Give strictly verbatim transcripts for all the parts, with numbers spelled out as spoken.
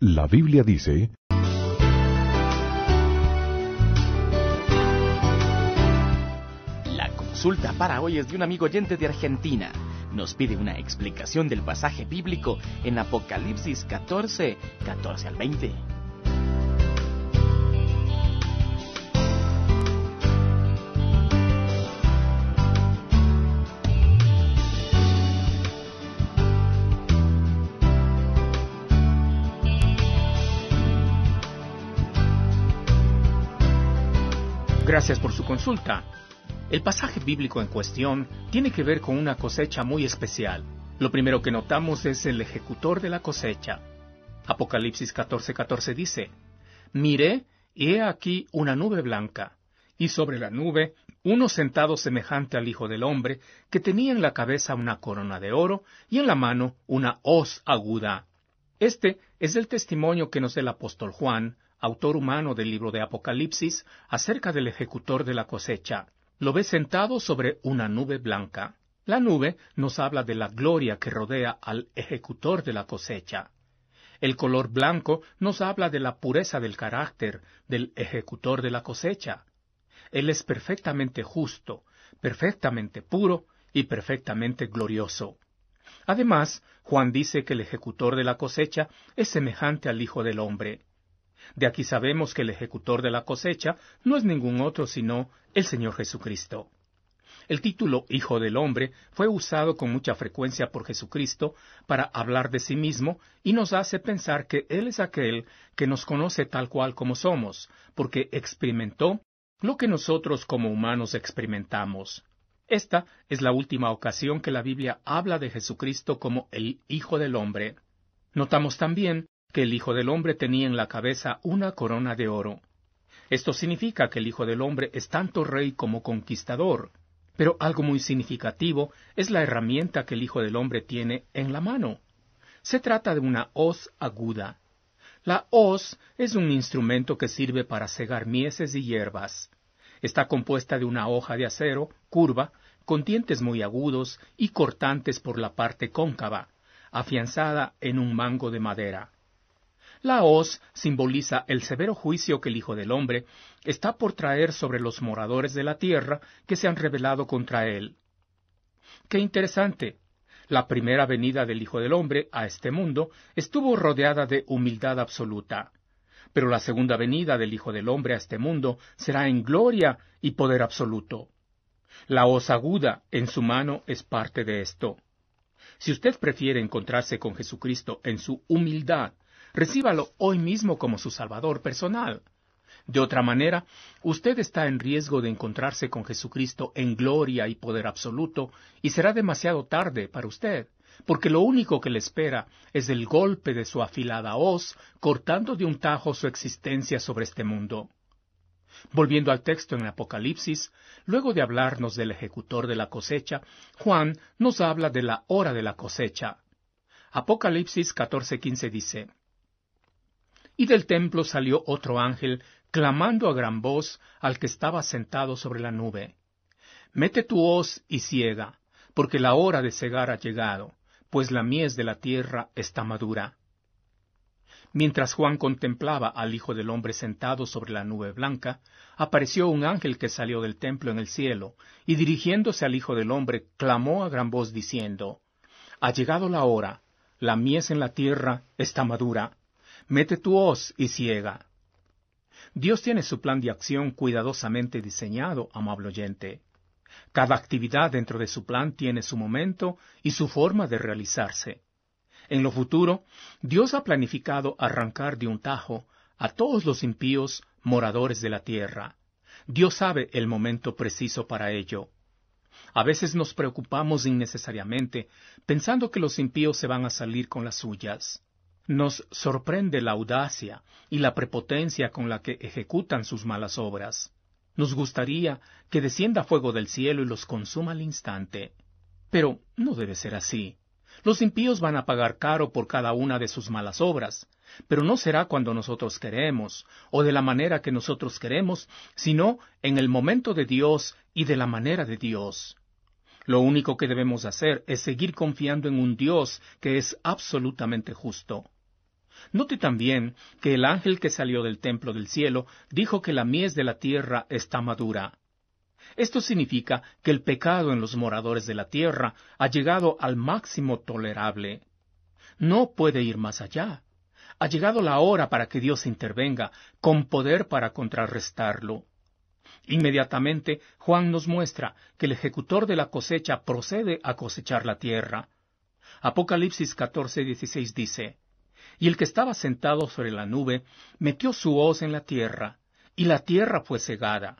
La Biblia dice... La consulta para hoy es de un amigo oyente de Argentina. Nos pide una explicación del pasaje bíblico en Apocalipsis catorce, catorce al veinte. Gracias por su consulta. El pasaje bíblico en cuestión tiene que ver con una cosecha muy especial. Lo primero que notamos es el ejecutor de la cosecha. Apocalipsis catorce, catorce dice: Miré, y he aquí una nube blanca, y sobre la nube uno sentado semejante al Hijo del Hombre, que tenía en la cabeza una corona de oro, y en la mano una hoz aguda. Este es el testimonio que nos da el apóstol Juan, autor humano del libro de Apocalipsis, acerca del ejecutor de la cosecha. Lo ve sentado sobre una nube blanca. La nube nos habla de la gloria que rodea al ejecutor de la cosecha. El color blanco nos habla de la pureza del carácter del ejecutor de la cosecha. Él es perfectamente justo, perfectamente puro y perfectamente glorioso. Además, Juan dice que el ejecutor de la cosecha es semejante al Hijo del Hombre. De aquí sabemos que el ejecutor de la cosecha no es ningún otro sino el Señor Jesucristo. El título Hijo del Hombre fue usado con mucha frecuencia por Jesucristo para hablar de sí mismo y nos hace pensar que Él es aquel que nos conoce tal cual como somos, porque experimentó lo que nosotros como humanos experimentamos. Esta es la última ocasión que la Biblia habla de Jesucristo como el Hijo del Hombre. Notamos también que el Hijo del Hombre tenía en la cabeza una corona de oro. Esto significa que el Hijo del Hombre es tanto rey como conquistador. Pero algo muy significativo es la herramienta que el Hijo del Hombre tiene en la mano. Se trata de una hoz aguda. La hoz es un instrumento que sirve para segar mieses y hierbas. Está compuesta de una hoja de acero, curva, con dientes muy agudos y cortantes por la parte cóncava, afianzada en un mango de madera. La hoz simboliza el severo juicio que el Hijo del Hombre está por traer sobre los moradores de la tierra que se han rebelado contra él. ¡Qué interesante! La primera venida del Hijo del Hombre a este mundo estuvo rodeada de humildad absoluta. Pero la segunda venida del Hijo del Hombre a este mundo será en gloria y poder absoluto. La hoz aguda en su mano es parte de esto. Si usted prefiere encontrarse con Jesucristo en su humildad, recíbalo hoy mismo como su Salvador personal. De otra manera, usted está en riesgo de encontrarse con Jesucristo en gloria y poder absoluto, y será demasiado tarde para usted, porque lo único que le espera es el golpe de su afilada hoz, cortando de un tajo su existencia sobre este mundo. Volviendo al texto en Apocalipsis, luego de hablarnos del ejecutor de la cosecha, Juan nos habla de la hora de la cosecha. Apocalipsis catorce quince dice: Y del templo salió otro ángel, clamando a gran voz al que estaba sentado sobre la nube: Mete tu hoz y siega, porque la hora de segar ha llegado, pues la mies de la tierra está madura. Mientras Juan contemplaba al Hijo del Hombre sentado sobre la nube blanca, apareció un ángel que salió del templo en el cielo, y dirigiéndose al Hijo del Hombre, clamó a gran voz diciendo: Ha llegado la hora, la mies en la tierra está madura. Mete tu hoz y siega. Dios tiene su plan de acción cuidadosamente diseñado, amable oyente. Cada actividad dentro de su plan tiene su momento y su forma de realizarse. En lo futuro, Dios ha planificado arrancar de un tajo a todos los impíos moradores de la tierra. Dios sabe el momento preciso para ello. A veces nos preocupamos innecesariamente, pensando que los impíos se van a salir con las suyas. Nos sorprende la audacia y la prepotencia con la que ejecutan sus malas obras. Nos gustaría que descienda fuego del cielo y los consuma al instante. Pero no debe ser así. Los impíos van a pagar caro por cada una de sus malas obras, pero no será cuando nosotros queremos, o de la manera que nosotros queremos, sino en el momento de Dios y de la manera de Dios. Lo único que debemos hacer es seguir confiando en un Dios que es absolutamente justo. Note también que el ángel que salió del templo del cielo dijo que la mies de la tierra está madura. Esto significa que el pecado en los moradores de la tierra ha llegado al máximo tolerable. No puede ir más allá. Ha llegado la hora para que Dios intervenga con poder para contrarrestarlo. Inmediatamente, Juan nos muestra que el ejecutor de la cosecha procede a cosechar la tierra. Apocalipsis catorce dieciséis dice: Y el que estaba sentado sobre la nube metió su hoz en la tierra, y la tierra fue segada.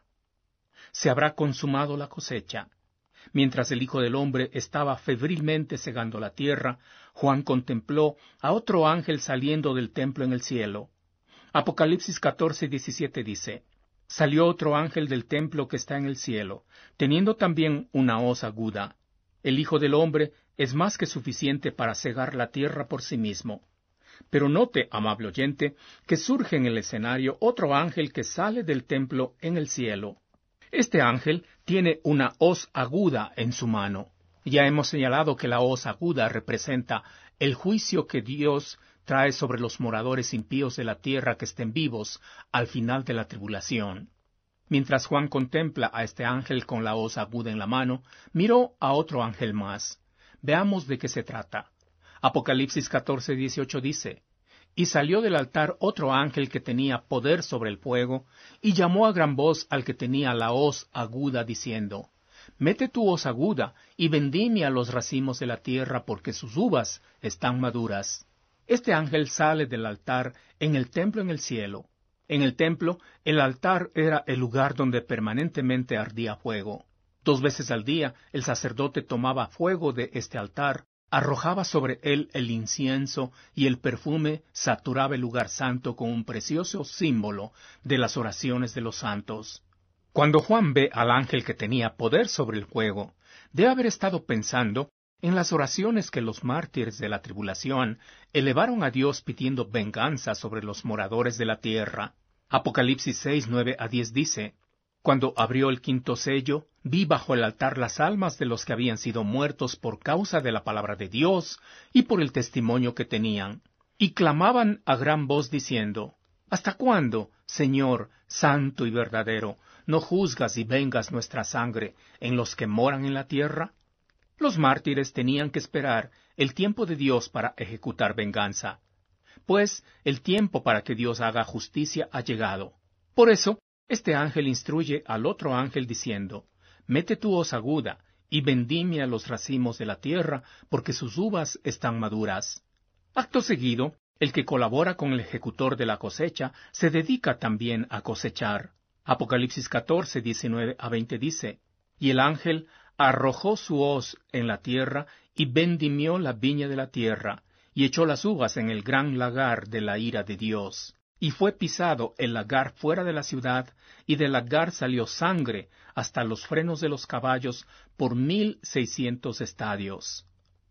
Se habrá consumado la cosecha. Mientras el Hijo del Hombre estaba febrilmente segando la tierra, Juan contempló a otro ángel saliendo del templo en el cielo. Apocalipsis catorce diecisiete dice: Salió otro ángel del templo que está en el cielo, teniendo también una hoz aguda. El Hijo del Hombre es más que suficiente para segar la tierra por sí mismo. Pero note, amable oyente, que surge en el escenario otro ángel que sale del templo en el cielo. Este ángel tiene una hoz aguda en su mano. Ya hemos señalado que la hoz aguda representa el juicio que Dios trae sobre los moradores impíos de la tierra que estén vivos al final de la tribulación. Mientras Juan contempla a este ángel con la hoz aguda en la mano, miró a otro ángel más. Veamos de qué se trata. Apocalipsis catorce dieciocho dice: Y salió del altar otro ángel que tenía poder sobre el fuego, y llamó a gran voz al que tenía la hoz aguda, diciendo: Mete tu hoz aguda, y vendimia los racimos de la tierra, porque sus uvas están maduras. Este ángel sale del altar en el templo en el cielo. En el templo, el altar era el lugar donde permanentemente ardía fuego. Dos veces al día, el sacerdote tomaba fuego de este altar, arrojaba sobre él el incienso y el perfume saturaba el lugar santo con un precioso símbolo de las oraciones de los santos. Cuando Juan ve al ángel que tenía poder sobre el fuego, debe haber estado pensando en las oraciones que los mártires de la tribulación elevaron a Dios pidiendo venganza sobre los moradores de la tierra. Apocalipsis seis, nueve a diez dice: Cuando abrió el quinto sello, vi bajo el altar las almas de los que habían sido muertos por causa de la palabra de Dios y por el testimonio que tenían. Y clamaban a gran voz diciendo: ¿Hasta cuándo, Señor, santo y verdadero, no juzgas y vengas nuestra sangre en los que moran en la tierra? Los mártires tenían que esperar el tiempo de Dios para ejecutar venganza, pues el tiempo para que Dios haga justicia ha llegado. Por eso, este ángel instruye al otro ángel diciendo: Mete tu hoz aguda, y vendimia los racimos de la tierra, porque sus uvas están maduras. Acto seguido, el que colabora con el ejecutor de la cosecha se dedica también a cosechar. Apocalipsis catorce, diecinueve a veinte dice: Y el ángel arrojó su hoz en la tierra, y vendimió la viña de la tierra, y echó las uvas en el gran lagar de la ira de Dios. Y fue pisado el lagar fuera de la ciudad, y del lagar salió sangre hasta los frenos de los caballos por mil seiscientos estadios.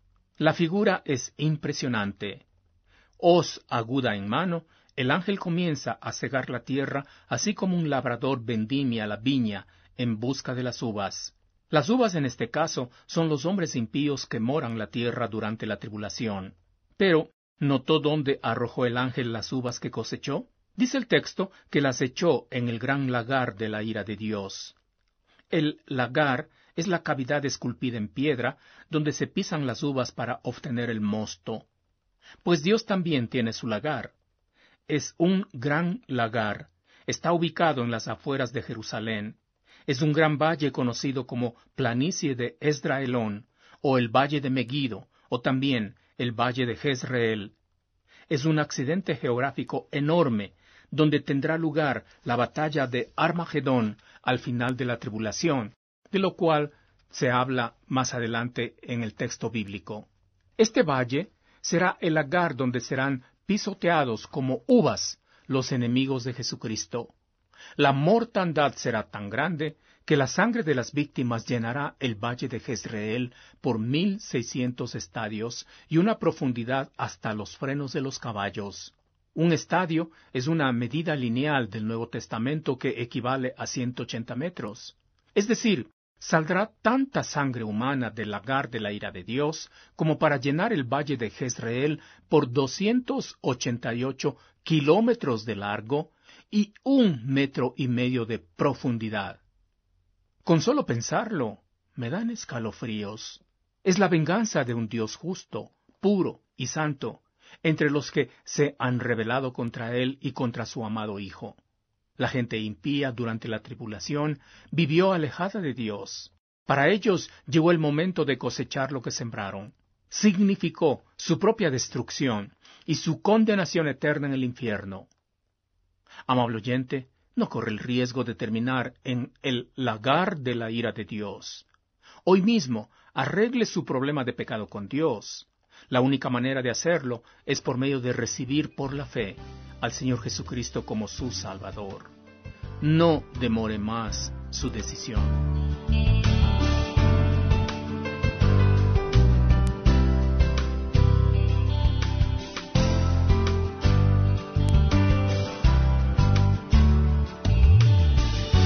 La figura es impresionante. Hoz aguda en mano, el ángel comienza a cegar la tierra, así como un labrador vendimia la viña en busca de las uvas. Las uvas en este caso son los hombres impíos que moran la tierra durante la tribulación. Pero, ¿notó dónde arrojó el ángel las uvas que cosechó? Dice el texto que las echó en el gran lagar de la ira de Dios. El lagar es la cavidad esculpida en piedra donde se pisan las uvas para obtener el mosto. Pues Dios también tiene su lagar. Es un gran lagar. Está ubicado en las afueras de Jerusalén. Es un gran valle conocido como planicie de Esdraelón, o el valle de Megido, o también el valle de Jezreel. Es un accidente geográfico enorme, donde tendrá lugar la batalla de Armagedón al final de la tribulación, de lo cual se habla más adelante en el texto bíblico. Este valle será el lagar donde serán pisoteados como uvas los enemigos de Jesucristo. La mortandad será tan grande que la sangre de las víctimas llenará el valle de Jezreel por mil seiscientos estadios y una profundidad hasta los frenos de los caballos. Un estadio es una medida lineal del Nuevo Testamento que equivale a ciento ochenta metros. Es decir, saldrá tanta sangre humana del lagar de la ira de Dios como para llenar el valle de Jezreel por doscientos ochenta y ocho kilómetros de largo y un metro y medio de profundidad. Con solo pensarlo, me dan escalofríos. Es la venganza de un Dios justo, puro y santo, entre los que se han rebelado contra Él y contra su amado Hijo. La gente impía durante la tribulación vivió alejada de Dios. Para ellos llegó el momento de cosechar lo que sembraron. Significó su propia destrucción y su condenación eterna en el infierno. Amable oyente, no corre el riesgo de terminar en el lagar de la ira de Dios. Hoy mismo arregle su problema de pecado con Dios. La única manera de hacerlo es por medio de recibir por la fe al Señor Jesucristo como su Salvador. No demore más su decisión.